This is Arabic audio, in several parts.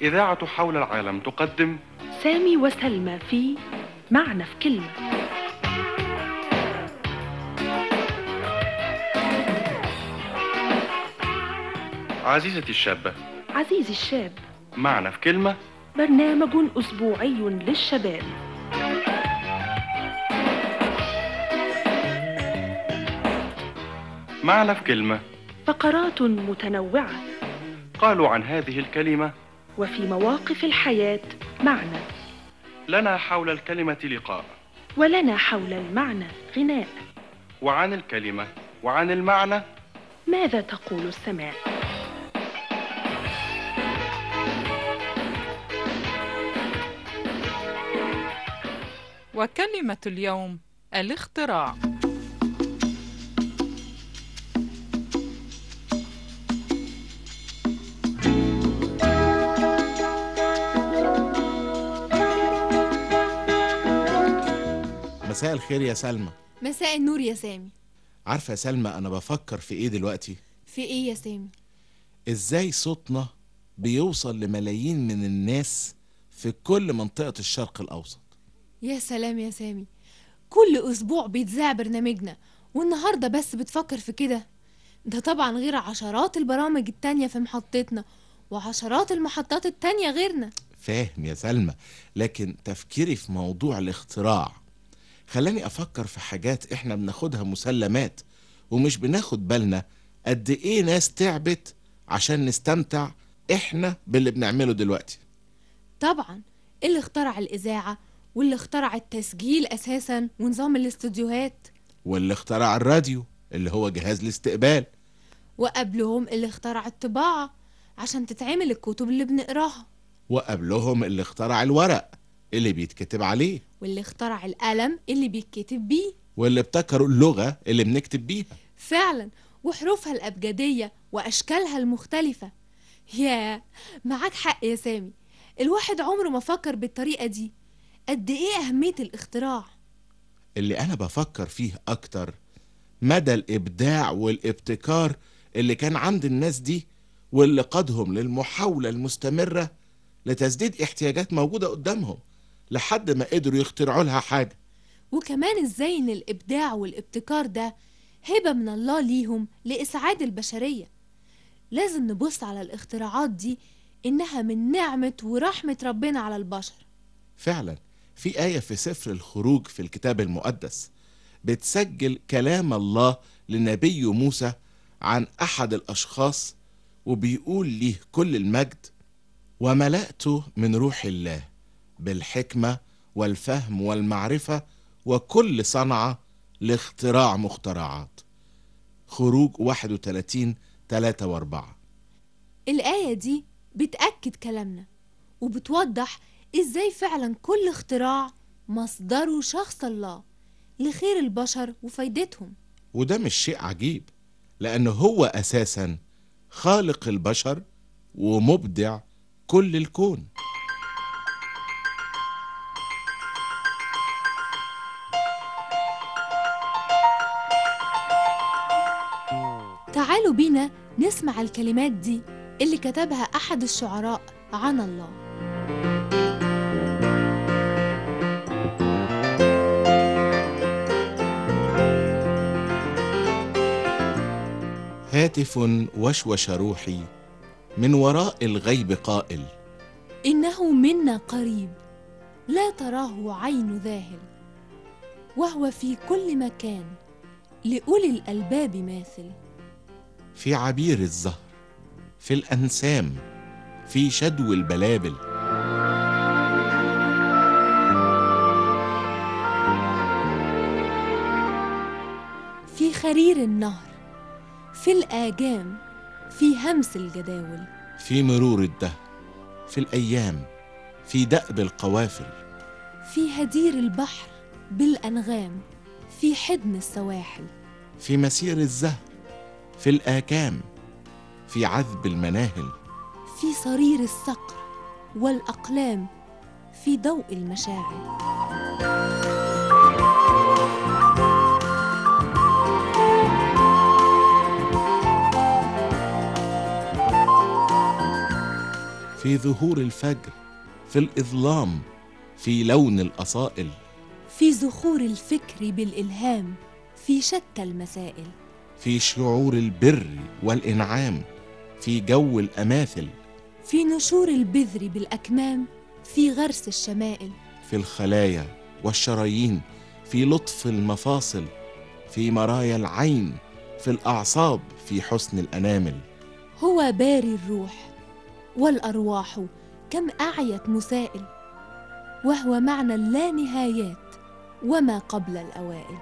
إذاعة حول العالم تقدم سامي وسلمى في معنى في كلمة. عزيزتي الشابة، عزيزي الشاب، معنى في كلمة، برنامج أسبوعي للشباب. معنى في كلمة، فقرات متنوعة، قالوا عن هذه الكلمة وفي مواقف الحياة معنى، لنا حول الكلمة لقاء، ولنا حول المعنى غناء، وعن الكلمة وعن المعنى ماذا تقول السماء؟ وكلمة اليوم الاختراع. مساء الخير يا سلمى. مساء النور يا سامي. عارفة يا سلمى أنا بفكر في إيه دلوقتي؟ في إيه يا سامي؟ إزاي صوتنا بيوصل لملايين من الناس في كل منطقة الشرق الأوسط. يا سلام يا سامي، كل أسبوع بيتذاع برنامجنا، والنهاردة بس بتفكر في كده؟ ده طبعا غير عشرات البرامج التانية في محطتنا، وعشرات المحطات التانية غيرنا. فاهم يا سلمى، لكن تفكيري في موضوع الاختراع خلاني أفكر في حاجات إحنا بناخدها مسلمات ومش بناخد بالنا قد إيه ناس تعبت عشان نستمتع إحنا باللي بنعمله دلوقتي. طبعا اللي اخترع الإذاعة، واللي اخترع التسجيل أساسا ونظام الاستوديوهات، واللي اخترع الراديو اللي هو جهاز الاستقبال، وقبلهم اللي اخترع الطباعة عشان تتعمل الكتب اللي بنقراها، وقبلهم اللي اخترع الورق اللي بيتكتب عليه، واللي اخترع القلم اللي بيتكتب بيه، واللي ابتكروا اللغة اللي بنكتب بيها. فعلا، وحروفها الأبجدية وأشكالها المختلفة. يا معاك حق يا سامي، الواحد عمره ما فكر بالطريقة دي. قد إيه أهمية الاختراع. اللي أنا بفكر فيه أكتر مدى الإبداع والابتكار اللي كان عند الناس دي، واللي قادهم للمحاولة المستمرة لتسديد احتياجات موجودة قدامهم لحد ما قدروا يخترعوا لها حاجة. وكمان إزاي إن الإبداع والابتكار ده هبة من الله ليهم لإسعاد البشرية. لازم نبص على الاختراعات دي إنها من نعمة ورحمة ربنا على البشر. فعلا في آية في سفر الخروج في الكتاب المقدس بتسجل كلام الله لنبي موسى عن أحد الأشخاص، وبيقول ليه كل المجد: وملأته من روح الله بالحكمة والفهم والمعرفة وكل صنعة لاختراع مخترعات. خروج 31:3-4. الآية دي بتأكد كلامنا وبتوضح إزاي فعلا كل اختراع مصدره شخص الله لخير البشر وفايدتهم. وده مش شيء عجيب، لأنه هو أساسا خالق البشر ومبدع كل الكون. تعالوا بينا نسمع الكلمات دي اللي كتبها أحد الشعراء عن الله. هاتف وشوش روحي من وراء الغيب قائل: إنه منا قريب لا تراه عين ذاهل، وهو في كل مكان لأولي الألباب ماثل. في عبير الزهر، في الأنسام، في شدو البلابل. في خرير النهر، في الآجام، في همس الجداول. في مرور الدهر، في الأيام، في دأب القوافل. في هدير البحر بالأنغام، في حضن السواحل. في مسير الزهر، في الآكام، في عذب المناهل. في صرير الصقر والأقلام، في ضوء المشاعل. في في ظهور الفجر، في الإظلام، في لون الأصائل، في زخور الفكر بالإلهام، في شتى المسائل، في شعور البر والإنعام، في جو الأماثل، في نشور البذر بالأكمام، في غرس الشمائل، في الخلايا والشرايين، في لطف المفاصل، في مرايا العين، في الأعصاب، في حسن الأنامل. هو باري الروح والأرواح كم أعيت مسائل، وهو معنى اللانهايات وما قبل الأوائل.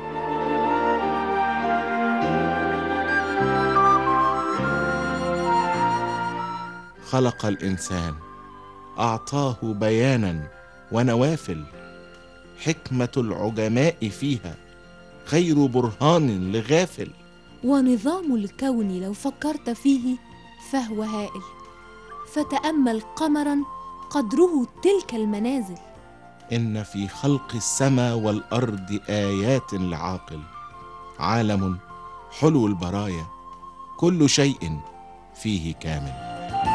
خلق الإنسان، أعطاه بيانا ونوافل، حكمة العجماء فيها خير برهان لغافل. ونظام الكون لو فكرت فيه فهو هائل، فتأمل قمرا قدره تلك المنازل. إن في خلق السماء والأرض آيات لعاقل، عالم حلو البرايا كل شيء فيه كامل.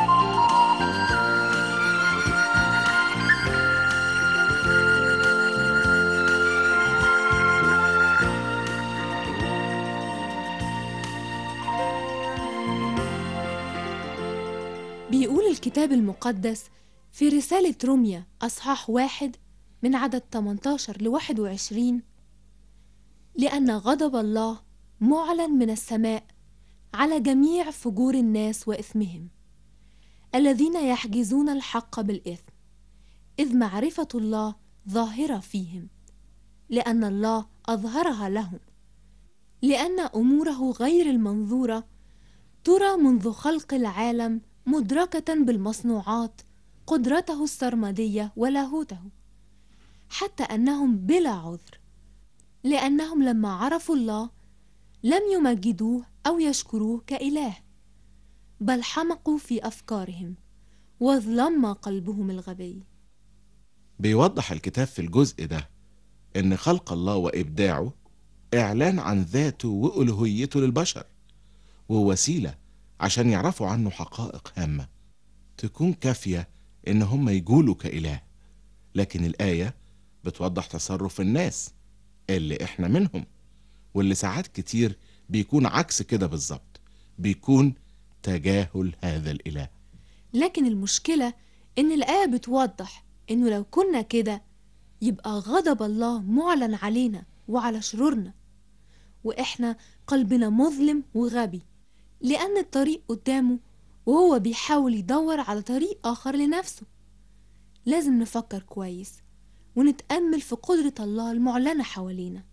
بيقول الكتاب المقدس في رسالة روميا أصحاح 1 من عدد 18 ل21: لأن غضب الله معلن من السماء على جميع فجور الناس وإثمهم الذين يحجزون الحق بالإثم، إذ معرفة الله ظاهرة فيهم، لأن الله أظهرها لهم، لأن أموره غير المنظورة ترى منذ خلق العالم مدركة بالمصنوعات قدرته السرمدية ولاهوته، حتى أنهم بلا عذر، لأنهم لما عرفوا الله لم يمجدوه أو يشكروه كإله، بل حمقوا في أفكارهم واظلم قلبهم الغبي. بيوضح الكتاب في الجزء ده إن خلق الله وإبداعه إعلان عن ذاته وألوهيته للبشر، ووسيلة عشان يعرفوا عنه حقائق هامة تكون كافية إن هم يجولوا كإله. لكن الآية بتوضح تصرف الناس اللي إحنا منهم، واللي ساعات كتير بيكون عكس كده بالظبط، بيكون تجاهل هذا الإله. لكن المشكلة إن الآية بتوضح إنه لو كنا كده يبقى غضب الله معلن علينا وعلى شرورنا، وإحنا قلبنا مظلم وغبي، لأن الطريق قدامه وهو بيحاول يدور على طريق آخر لنفسه. لازم نفكر كويس ونتأمل في قدرة الله المعلنة حوالينا.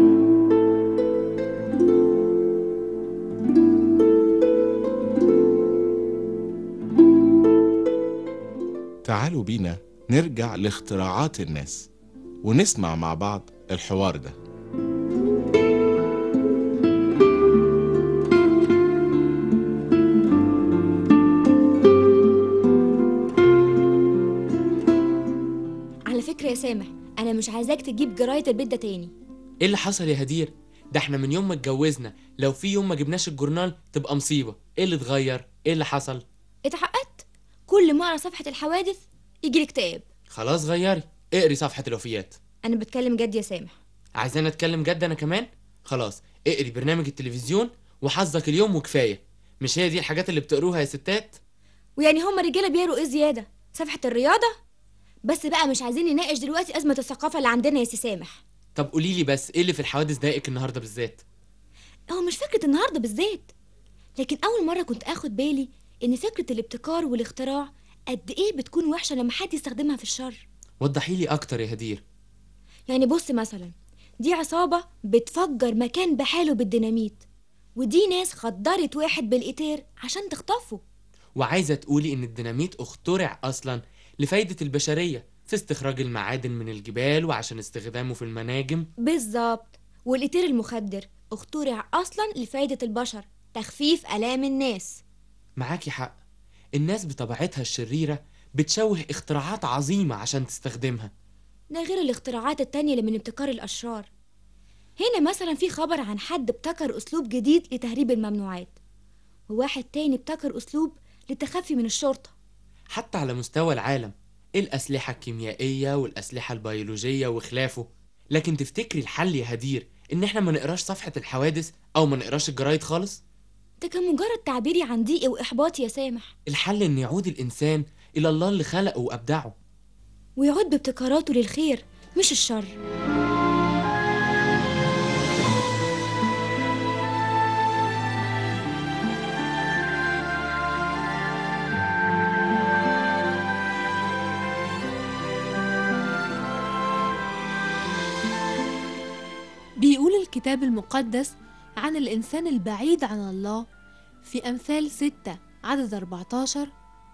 تعالوا بينا نرجع لاختراعات الناس ونسمع مع بعض الحوار ده. على فكرة يا سامح، أنا مش عايزاك تجيب جراية البيت ده تاني. ايه اللي حصل يا هدير؟ ده احنا من يوم ما اتجوزنا لو في يوم ما جبناش الجورنال تبقى مصيبة. ايه اللي اتغير؟ ايه اللي حصل؟ اتعقدت، كل ما أقرأ صفحة الحوادث يجيلي اكتئاب. خلاص غيري، اقري صفحة الوفيات. أنا بتكلم جد يا سامح. عايزانا اتكلم جد انا كمان؟ خلاص اقري برنامج التلفزيون وحظك اليوم وكفاية. مش هي دي الحاجات اللي بتقروها يا ستات؟ ويعني هما الرجالة بيقروا ايه زيادة؟ صفحة الرياضة؟ بس بقى مش عايزين نناقش دلوقتي أزمة الثقافة اللي عندنا يا سي سامح. طب قوليلي بس ايه اللي في الحوادث ضايقك النهارده بالذات؟ هو مش فكرة النهاردة بالذات، لكن أول مرة كنت أخد بالي إن فكرة الابتكار والاختراع قد إيه بتكون وحشة لما حد يستخدمها في الشر. وضحيلي أكتر يا هدير. يعني بص مثلا، دي عصابة بتفجر مكان بحاله بالديناميت، ودي ناس خدرت واحد بالإيتير عشان تخطفه. وعايزة تقولي إن الديناميت اخترع أصلا لفايدة البشرية في استخراج المعادن من الجبال وعشان استخدامه في المناجم. بالظبط. والإيتير المخدر اخترع أصلا لفايدة البشر، تخفيف آلام الناس. معاكي حق، الناس بطبيعتها الشريرة بتشوه اختراعات عظيمة عشان تستخدمها. ده غير الاختراعات التانية اللي من ابتكار الأشرار. هنا مثلا في خبر عن حد ابتكر أسلوب جديد لتهريب الممنوعات، وواحد تاني ابتكر أسلوب للتخفي من الشرطة. حتى على مستوى العالم، الأسلحة الكيميائية والأسلحة البيولوجية وخلافه. لكن تفتكري الحل يا هدير إن إحنا ما نقراش صفحة الحوادث أو ما نقراش الجرايد خالص؟ ده كان مجرد تعبيري عن ضيقي وإحباطي يا سامح، الحل إن يعود الإنسان إلى الله اللي خلقه وأبدعه، ويعود بابتكاراته للخير مش الشر. بيقول الكتاب المقدس عن الإنسان البعيد عن الله في أمثال 6 عدد 14: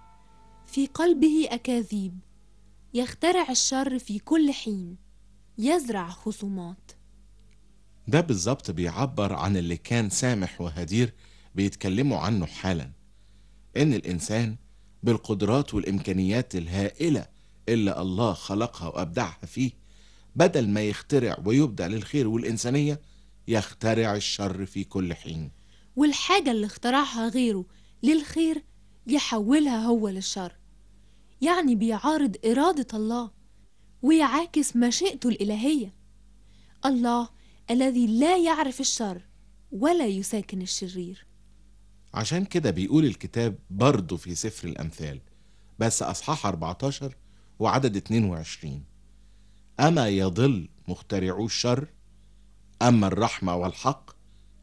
في قلبه أكاذيب، يخترع الشر في كل حين، يزرع خصومات. ده بالظبط بيعبر عن اللي كان سامح وهدير بيتكلموا عنه حالا، إن الإنسان بالقدرات والإمكانيات الهائلة اللي الله خلقها وأبدعها فيه، بدل ما يخترع ويبدع للخير والإنسانية، يخترع الشر في كل حين. والحاجة اللي اخترعها غيره للخير يحولها هو للشر، يعني بيعارض إرادة الله ويعاكس مشيئته الإلهية. الله الذي لا يعرف الشر ولا يساكن الشرير. عشان كده بيقول الكتاب برضه في سفر الأمثال، بس أصحاح 14 وعدد 22: أما يضل مخترعو الشر، أما الرحمة والحق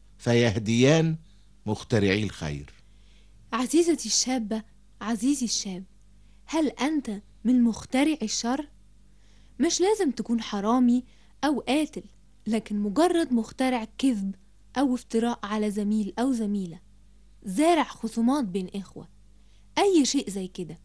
فيهديان مخترعي الخير. عزيزتي الشابة، عزيزي الشاب، هل أنت من مخترعي الشر؟ مش لازم تكون حرامي أو قاتل، لكن مجرد مخترع كذب أو افتراء على زميل أو زميلة، زارع خصومات بين إخوة، أي شيء زي كده.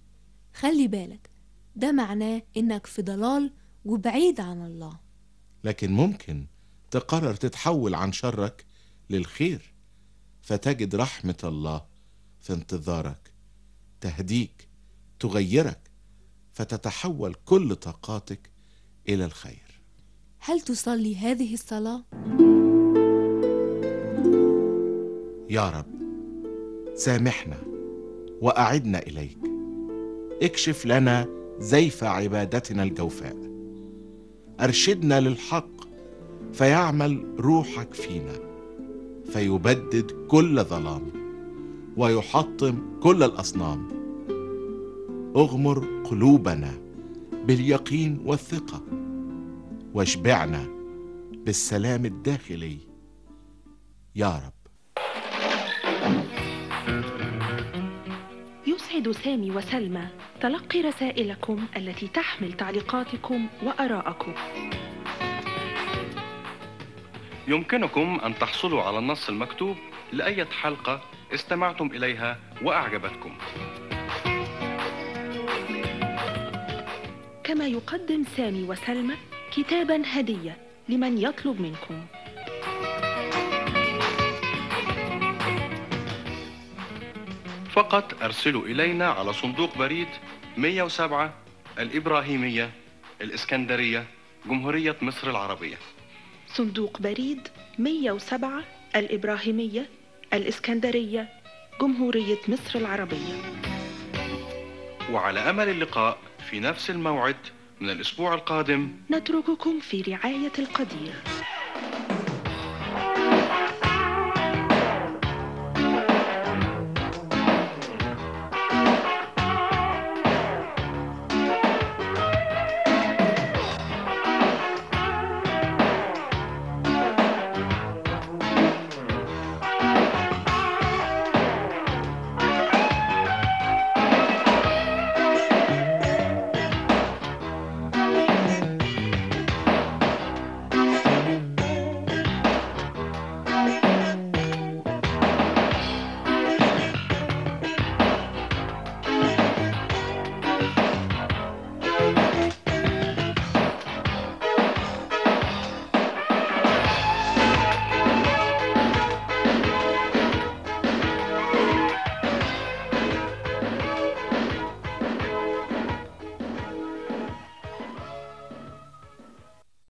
خلي بالك، ده معناه إنك في ضلال وبعيد عن الله. لكن ممكن تقرر تتحول عن شرك للخير، فتجد رحمة الله في انتظارك، تهديك، تغيرك، فتتحول كل طاقاتك إلى الخير. هل تصلي هذه الصلاة؟ يا رب، سامحنا وأعدنا إليك، اكشف لنا زيف عبادتنا الجوفاء، أرشدنا للحق فيعمل روحك فينا، فيبدد كل ظلام ويحطم كل الأصنام. اغمر قلوبنا باليقين والثقة، واشبعنا بالسلام الداخلي يا رب. يسعد سامي وسلمى تلقي رسائلكم التي تحمل تعليقاتكم وآراءكم. يمكنكم أن تحصلوا على النص المكتوب لأي حلقة استمعتم إليها وأعجبتكم. كما يقدم سامي وسلمى كتابا هدية لمن يطلب منكم. فقط أرسلوا إلينا على صندوق بريد 107 الإبراهيمية، الإسكندرية، جمهورية مصر العربية. صندوق بريد 107 الإبراهيمية، الإسكندرية، جمهورية مصر العربية. وعلى أمل اللقاء في نفس الموعد من الأسبوع القادم. نترككم في رعاية القدير.